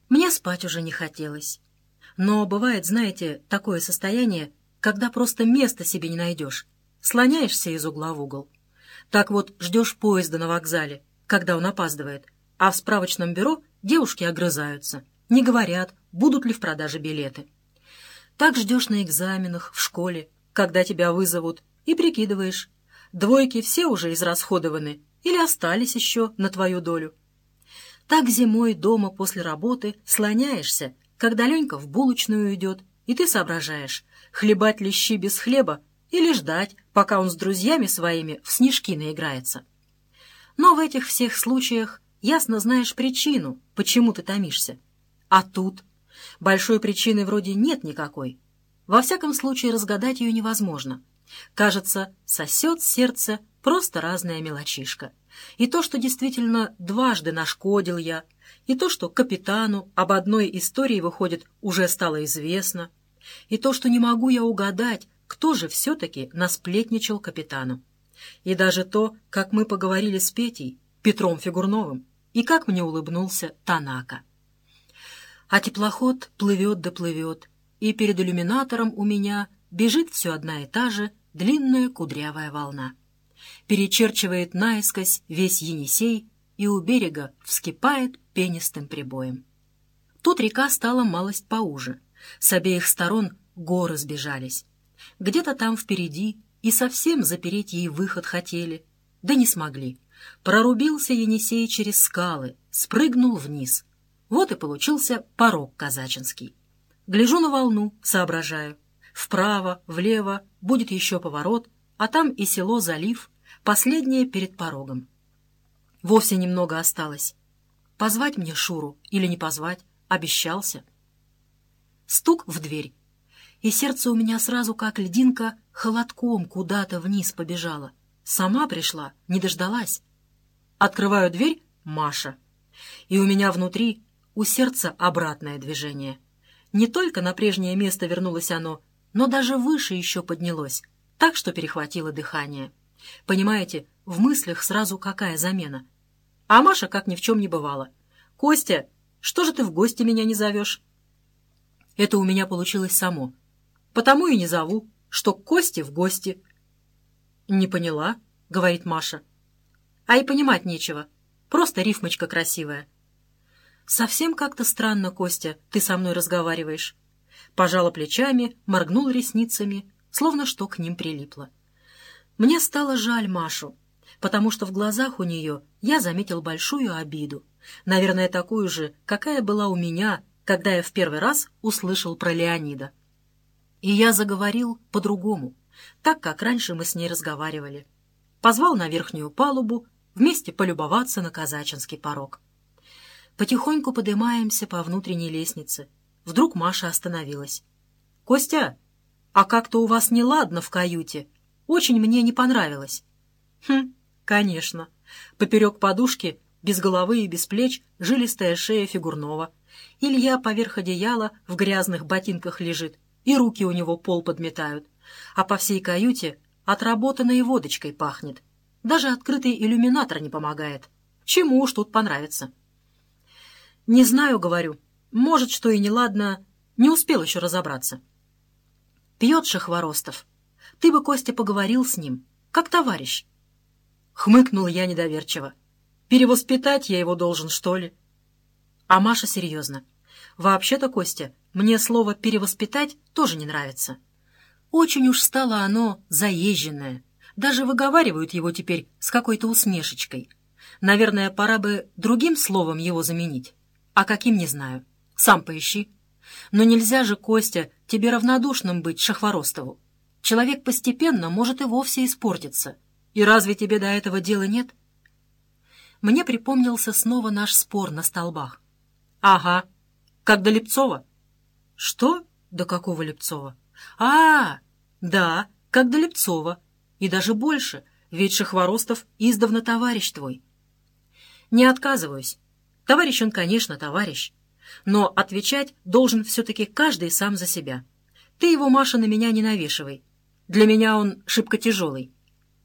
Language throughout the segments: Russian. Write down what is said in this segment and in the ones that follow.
Мне спать уже не хотелось. Но бывает, знаете, такое состояние, когда просто места себе не найдешь. Слоняешься из угла в угол. Так вот, ждешь поезда на вокзале, когда он опаздывает, а в справочном бюро девушки огрызаются, не говорят, будут ли в продаже билеты. Так ждешь на экзаменах, в школе, когда тебя вызовут, и прикидываешь, двойки все уже израсходованы или остались еще на твою долю. Так зимой дома после работы слоняешься, когда Ленька в булочную идет, и ты соображаешь, хлебать ли щи без хлеба или ждать, пока он с друзьями своими в снежки наиграется. Но в этих всех случаях ясно знаешь причину, почему ты томишься. А тут большой причины вроде нет никакой. Во всяком случае, разгадать ее невозможно. Кажется, сосет сердце просто разная мелочишка. И то, что действительно дважды нашкодил я, и то, что капитану об одной истории, выходит, уже стало известно, и то, что не могу я угадать, кто же все-таки насплетничал капитану. И даже то, как мы поговорили с Петей, Петром Фигурновым, и как мне улыбнулся Танака. А теплоход плывет да плывет, и перед иллюминатором у меня бежит все одна и та же длинная кудрявая волна. Перечерчивает наискось весь Енисей и у берега вскипает пенистым прибоем. Тут река стала малость поуже. С обеих сторон горы сбежались. Где-то там впереди и совсем запереть ей выход хотели, да не смогли. Прорубился Енисей через скалы, спрыгнул вниз. Вот и получился порог казачинский. Гляжу на волну, соображаю. Вправо, влево будет еще поворот, а там и село-залив, последнее перед порогом. Вовсе немного осталось. Позвать мне Шуру или не позвать? Обещался. Стук в дверь. И сердце у меня сразу, как льдинка, холодком куда-то вниз побежало. Сама пришла, не дождалась. Открываю дверь — Маша. И у меня внутри, у сердца обратное движение. Не только на прежнее место вернулось оно, но даже выше еще поднялось, так что перехватило дыхание. Понимаете, в мыслях сразу какая замена. А Маша как ни в чем не бывало. «Костя, что же ты в гости меня не зовешь?» Это у меня получилось само. Потому и не зову, что к Косте в гости. «Не поняла», — говорит Маша. «А и понимать нечего. Просто рифмочка красивая». «Совсем как-то странно, Костя, ты со мной разговариваешь». Пожала плечами, моргнула ресницами, словно что к ним прилипло. Мне стало жаль Машу, потому что в глазах у нее я заметил большую обиду. Наверное, такую же, какая была у меня, когда я в первый раз услышал про Леонида. И я заговорил по-другому, так, как раньше мы с ней разговаривали. Позвал на верхнюю палубу, вместе полюбоваться на казачинский порог. Потихоньку поднимаемся по внутренней лестнице. Вдруг Маша остановилась. «Костя, а как-то у вас неладно в каюте. Очень мне не понравилось». «Хм, конечно». Поперек подушки, без головы и без плеч, жилистая шея Фигурнова. Илья поверх одеяла в грязных ботинках лежит, и руки у него пол подметают. А по всей каюте отработанной водочкой пахнет. Даже открытый иллюминатор не помогает. Чему уж тут понравится? «Не знаю, — говорю, — может, что и неладно, не успел еще разобраться». Пьет Шахворостов. Ты бы, Костя, поговорил с ним, как товарищ. Хмыкнул я недоверчиво. Перевоспитать я его должен, что ли? А Маша серьезно. Вообще-то, Костя, мне слово «перевоспитать» тоже не нравится. Очень уж стало оно заезженное. Даже выговаривают его теперь с какой-то усмешечкой. Наверное, пора бы другим словом его заменить. А каким, не знаю. Сам поищи. Но нельзя же, Костя, тебе равнодушным быть Шахворостову. Человек постепенно может и вовсе испортиться. И разве тебе до этого дела нет? Мне припомнился снова наш спор на столбах. Ага, как до Лепцова. Что? До какого Лепцова? Да, как до Лепцова. И даже больше, ведь Шахворостов издавна товарищ твой. Не отказываюсь. Товарищ он, конечно, товарищ. Но отвечать должен все-таки каждый сам за себя. Ты его, Маша, на меня не навешивай. Для меня он шибко тяжелый.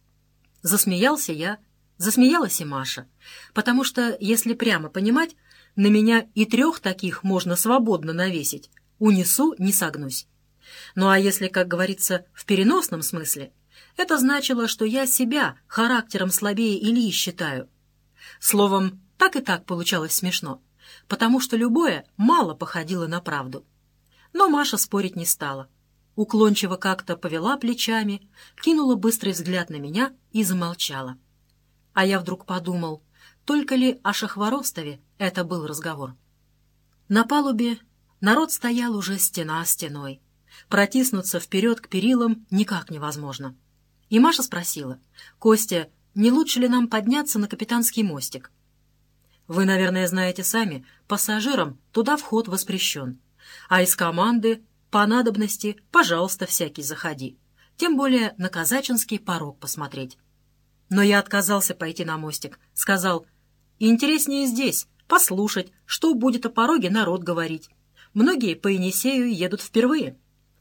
Засмеялся я, засмеялась и Маша. Потому что, если прямо понимать, На меня и 3 таких можно свободно навесить. Унесу, не согнусь. Ну а если, как говорится, в переносном смысле, это значило, что я себя характером слабее Ильи считаю. Словом, так и так получалось смешно, потому что любое мало походило на правду. Но Маша спорить не стала. Уклончиво как-то повела плечами, кинула быстрый взгляд на меня и замолчала. А я вдруг подумал, только ли о Шахворостове это был разговор. На палубе народ стоял уже стена стеной. Протиснуться вперед к перилам никак невозможно. И Маша спросила: «Костя, не лучше ли нам подняться на капитанский мостик?» Вы, наверное, знаете сами, пассажирам туда вход воспрещен. А из команды, по надобности, пожалуйста, всякий заходи. Тем более на казачинский порог посмотреть. Но я отказался пойти на мостик. Сказал: интереснее здесь, послушать, что будет о пороге народ говорить. Многие по Енисею едут впервые.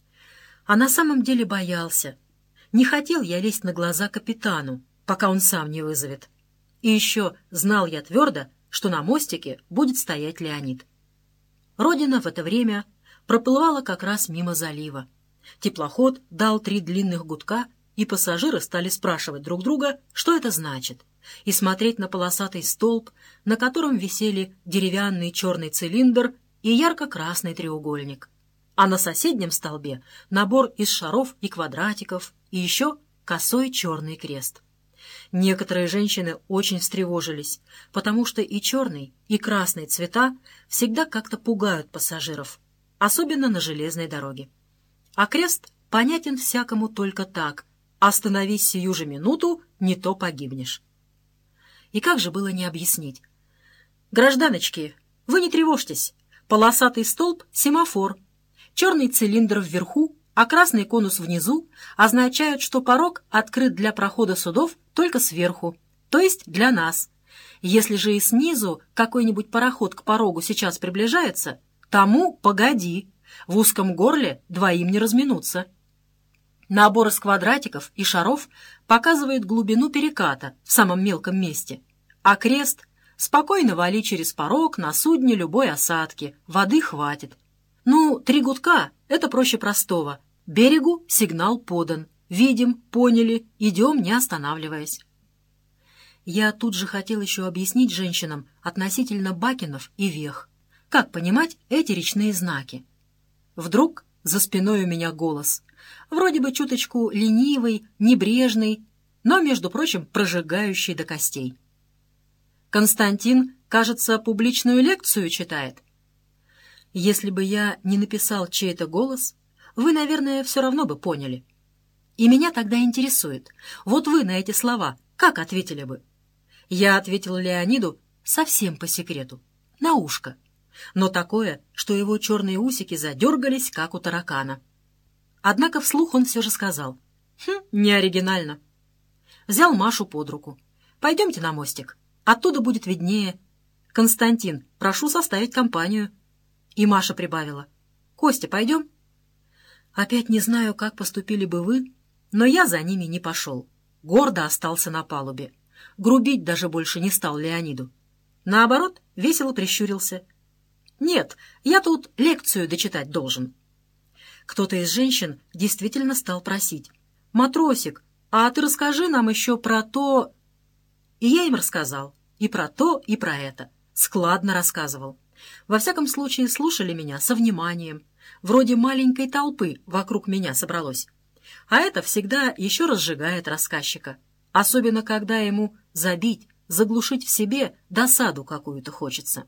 А на самом деле боялся. Не хотел я лезть на глаза капитану, пока он сам не вызовет. И еще знал я твердо, что на мостике будет стоять Леонид. Родина в это время проплывала как раз мимо залива. Теплоход дал 3 длинных гудка, и пассажиры стали спрашивать друг друга, что это значит, и смотреть на полосатый столб, на котором висели деревянный черный цилиндр и ярко-красный треугольник. А на соседнем столбе набор из шаров и квадратиков, и еще косой черный крест. Некоторые женщины очень встревожились, потому что и черный, и красный цвета всегда как-то пугают пассажиров, особенно на железной дороге. А крест понятен всякому только так: остановись сию же минуту, не то погибнешь. И как же было не объяснить? Гражданочки, вы не тревожьтесь, полосатый столб — семафор, черный цилиндр вверху, а красный конус внизу означают, что порог открыт для прохода судов только сверху, то есть для нас. Если же и снизу какой-нибудь пароход к порогу сейчас приближается, тому погоди, в узком горле двоим не разминуться. Набор из квадратиков и шаров показывает глубину переката в самом мелком месте, а крест — спокойно вали через порог на судне любой осадки, воды хватит. 3 гудка — это проще простого. Берегу сигнал подан. Видим, поняли, идем, не останавливаясь. Я тут же хотел еще объяснить женщинам относительно бакенов и вех. Как понимать эти речные знаки? Вдруг за спиной у меня голос. Вроде бы чуточку ленивый, небрежный, но, между прочим, прожигающий до костей. Константин, кажется, публичную лекцию читает. Если бы я не написал чей-то голос, вы, наверное, все равно бы поняли. И меня тогда интересует, вот вы на эти слова как ответили бы? Я ответил Леониду совсем по секрету, на ушко, но такое, что его черные усики задергались, как у таракана. Однако вслух он все же сказал: не оригинально. Взял Машу под руку. Пойдемте на мостик, оттуда будет виднее. Константин, прошу составить компанию. И Маша прибавила: Костя, пойдем? Опять не знаю, как поступили бы вы, но я за ними не пошел. Гордо остался на палубе. Грубить даже больше не стал Леониду. Наоборот, весело прищурился. Нет, я тут лекцию дочитать должен. Кто-то из женщин действительно стал просить: «Матросик, а ты расскажи нам еще про то...» И я им рассказал и про то, и про это. Складно рассказывал. Во всяком случае, слушали меня со вниманием. Вроде маленькой толпы вокруг меня собралось. А это всегда еще разжигает рассказчика. Особенно, когда ему забить, заглушить в себе досаду какую-то хочется.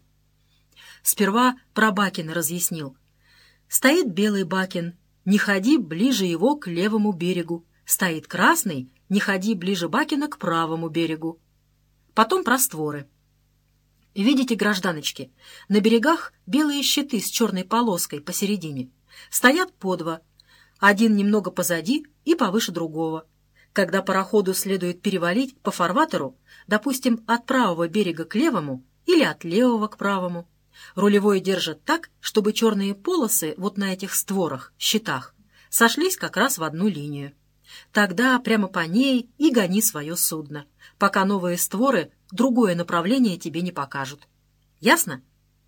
Сперва про бакена разъяснил. Стоит белый бакен, не ходи ближе его к левому берегу. Стоит красный, не ходи ближе бакена к правому берегу. Потом про створы. Видите, гражданочки, на берегах белые щиты с черной полоской посередине. Стоят по 2, один немного позади и повыше другого. Когда пароходу следует перевалить по фарватеру, допустим, от правого берега к левому или от левого к правому, рулевой держит так, чтобы черные полосы вот на этих створах, щитах, сошлись как раз в одну линию. Тогда прямо по ней и гони свое судно, пока новые створы другое направление тебе не покажут. Ясно?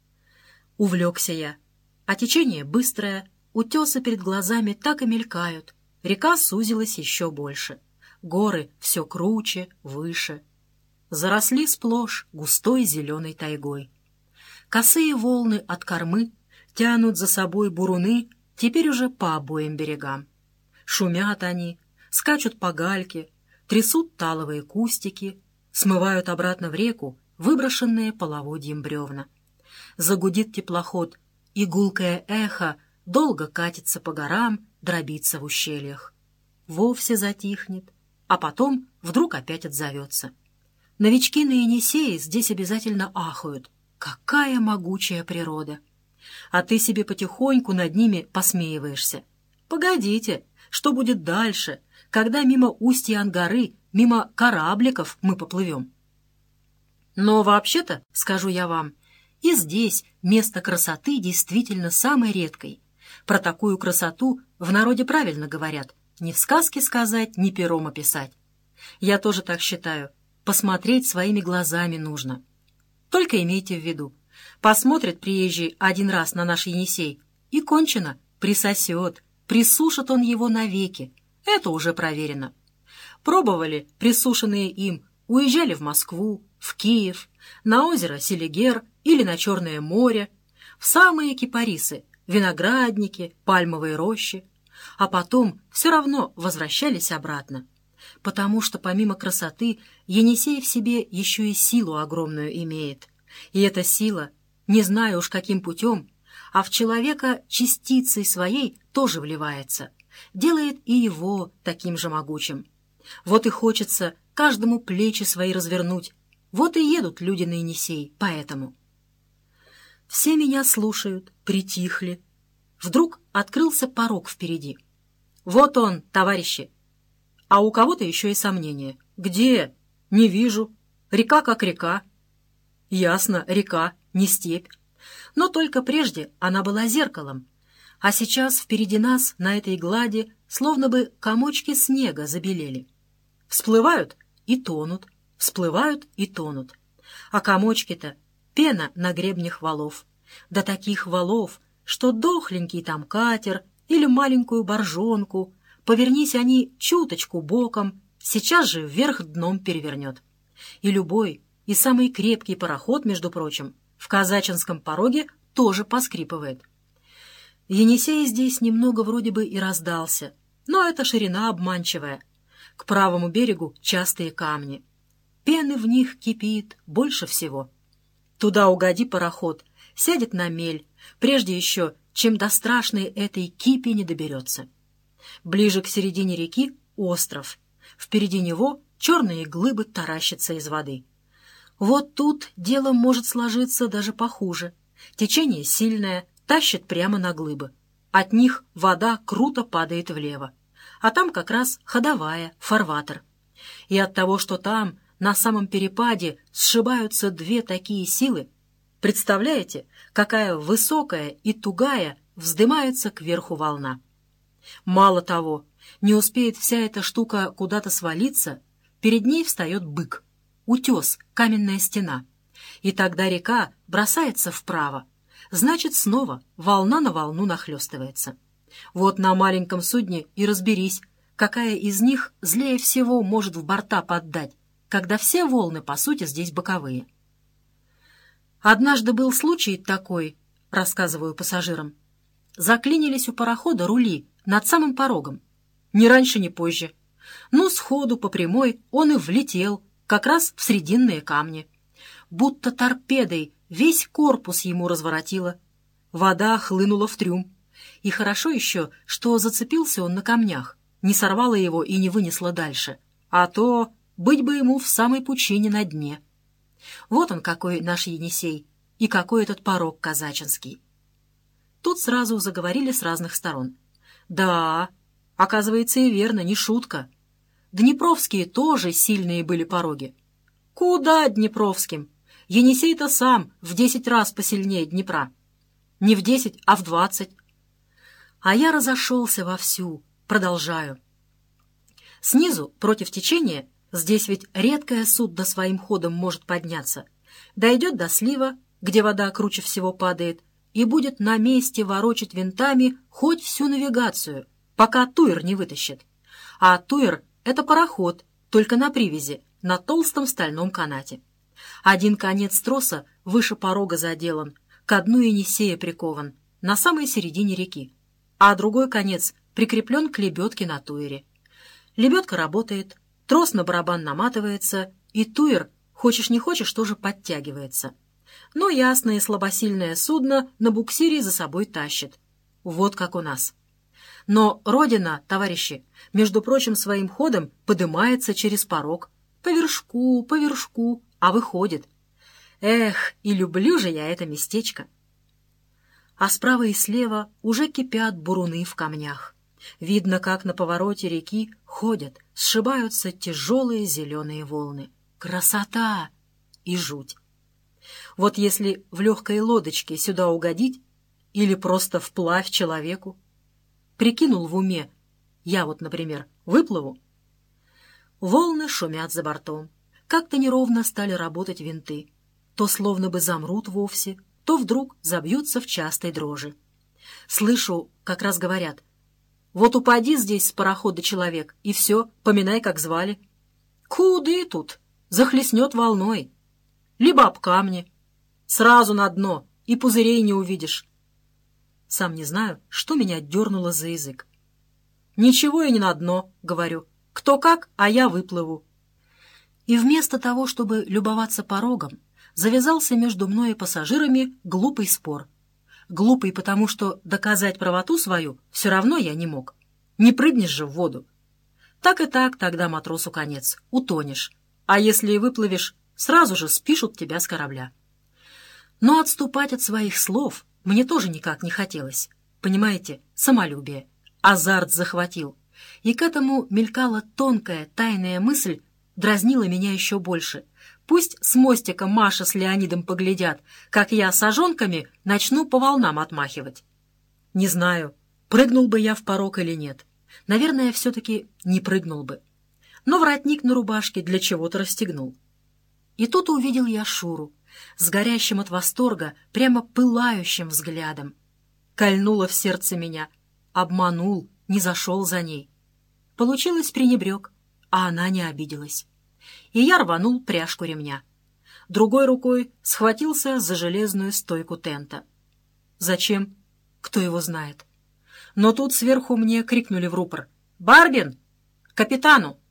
Увлекся я. А течение быстрое, утесы перед глазами так и мелькают. Река сузилась еще больше. Горы все круче, выше. Заросли сплошь густой зеленой тайгой. Косые волны от кормы тянут за собой буруны теперь уже по обоим берегам. Шумят они, скачут по гальке, трясут таловые кустики, смывают обратно в реку выброшенные половодьем бревна. Загудит теплоход, и гулкое эхо долго катится по горам, дробится в ущельях. Вовсе затихнет, а потом вдруг опять отзовется. Новички на Енисее здесь обязательно ахают. Какая могучая природа! А ты себе потихоньку над ними посмеиваешься. Погодите, что будет дальше, когда мимо устья Ангары, мимо корабликов мы поплывем? Но вообще-то, скажу я вам, и здесь место красоты действительно самой редкой. Про такую красоту в народе правильно говорят. Ни в сказке сказать, ни пером описать. Я тоже так считаю. Посмотреть своими глазами нужно. Только имейте в виду, посмотрит приезжий один раз на наш Енисей, и кончено, присосет, присушит он его навеки. Это уже проверено. Пробовали присушенные им, уезжали в Москву, в Киев, на озеро Селигер или на Черное море, в самые кипарисы, виноградники, пальмовые рощи, а потом все равно возвращались обратно, потому что помимо красоты Енисей в себе еще и силу огромную имеет. И эта сила, не знаю уж каким путем, а в человека частицей своей тоже вливается, делает и его таким же могучим. Вот и хочется каждому плечи свои развернуть, вот и едут люди на Енисей поэтому. Все меня слушают, притихли. Вдруг открылся порог впереди. Вот он, товарищи. А у кого-то еще и сомнения. Где? Не вижу. Река как река. Ясно, река, не степь. Но только прежде она была зеркалом. А сейчас впереди нас на этой глади словно бы комочки снега забелели. Всплывают и тонут, всплывают и тонут. А комочки-то пена на гребнях валов. До таких валов, что дохленький там катер или маленькую боржонку, повернись они чуточку боком, сейчас же вверх дном перевернет. И любой, и самый крепкий пароход, между прочим, в Казачинском пороге тоже поскрипывает. Енисей здесь немного вроде бы и раздался, но эта ширина обманчивая. К правому берегу частые камни. Пены в них кипит больше всего. Туда угоди пароход, сядет на мель, прежде еще, чем до страшной этой кипи не доберется. Ближе к середине реки остров. Впереди него черные глыбы таращатся из воды. Вот тут дело может сложиться даже похуже. Течение сильное, тащит прямо на глыбы. От них вода круто падает влево. А там как раз ходовая, фарватер. И от того, что там, на самом перепаде, сшибаются две такие силы, представляете, какая высокая и тугая вздымается кверху волна. Мало того, не успеет вся эта штука куда-то свалиться, перед ней встает бык, утес, каменная стена. И тогда река бросается вправо, значит, снова волна на волну нахлестывается. Вот на маленьком судне и разберись, какая из них злее всего может в борта поддать, когда все волны, по сути, здесь боковые. Однажды был случай такой, рассказываю пассажирам. Заклинились у парохода рули над самым порогом. Ни раньше, ни позже. Ну, сходу по прямой он и влетел, как раз в срединные камни. Будто торпедой весь корпус ему разворотило. Вода хлынула в трюм. И хорошо еще, что зацепился он на камнях, не сорвало его и не вынесло дальше. А то быть бы ему в самой пучине на дне. Вот он какой наш Енисей, и какой этот порог казачинский. Тут сразу заговорили с разных сторон. Да, оказывается, и верно, не шутка. Днепровские тоже сильные были пороги. Куда Днепровским? Енисей-то сам в 10 раз посильнее Днепра. Не в 10, а в 20. А я разошелся вовсю, продолжаю. Снизу, против течения, здесь ведь редкое судно своим ходом может подняться. Дойдет до слива, где вода круче всего падает, и будет на месте ворочать винтами хоть всю навигацию, пока туер не вытащит. А туер — это пароход, только на привязи, на толстом стальном канате. Один конец троса выше порога заделан, к дну Енисея прикован, на самой середине реки, а другой конец прикреплен к лебедке на туере. Лебедка работает, трос на барабан наматывается, и туер, хочешь не хочешь, тоже подтягивается. Но ясное слабосильное судно на буксире за собой тащит. Вот как у нас. Но Родина, товарищи, между прочим, своим ходом подымается через порог. По вершку, а выходит. Эх, и люблю же я это местечко. А справа и слева уже кипят буруны в камнях. Видно, как на повороте реки ходят, сшибаются тяжелые зеленые волны. Красота и жуть. Вот если в легкой лодочке сюда угодить или просто вплавь человеку, прикинул в уме, я вот, например, выплыву. Волны шумят за бортом. Как-то неровно стали работать винты. То словно бы замрут вовсе, то вдруг забьются в частой дрожи. Слышу, как раз говорят: вот упади здесь с парохода человек, и все, поминай, как звали. Куды тут? Захлестнет волной. Либо об камни. Сразу на дно, и пузырей не увидишь. Сам не знаю, что меня дернуло за язык. «Ничего я не на дно», — говорю. «Кто как, а я выплыву». И вместо того, чтобы любоваться порогом, завязался между мной и пассажирами глупый спор. Глупый, потому что доказать правоту свою все равно я не мог. Не прыгнешь же в воду. Так и так тогда матросу конец, утонешь. А если и выплывешь, сразу же спишут тебя с корабля. Но отступать от своих слов мне тоже никак не хотелось. Понимаете, самолюбие. Азарт захватил. И к этому мелькала тонкая, тайная мысль, дразнила меня еще больше. Пусть с мостика Маша с Леонидом поглядят, как я сажонками начну по волнам отмахивать. Не знаю, прыгнул бы я в порог или нет. Наверное, все-таки не прыгнул бы. Но воротник на рубашке для чего-то расстегнул. И тут увидел я Шуру с горящим от восторга, прямо пылающим взглядом. Кольнуло в сердце меня. Обманул, не зашел за ней. Получилось, пренебрег, а она не обиделась. И я рванул пряжку ремня. Другой рукой схватился за железную стойку тента. Зачем? Кто его знает. Но тут сверху мне крикнули в рупор: «Барбин! Капитану!»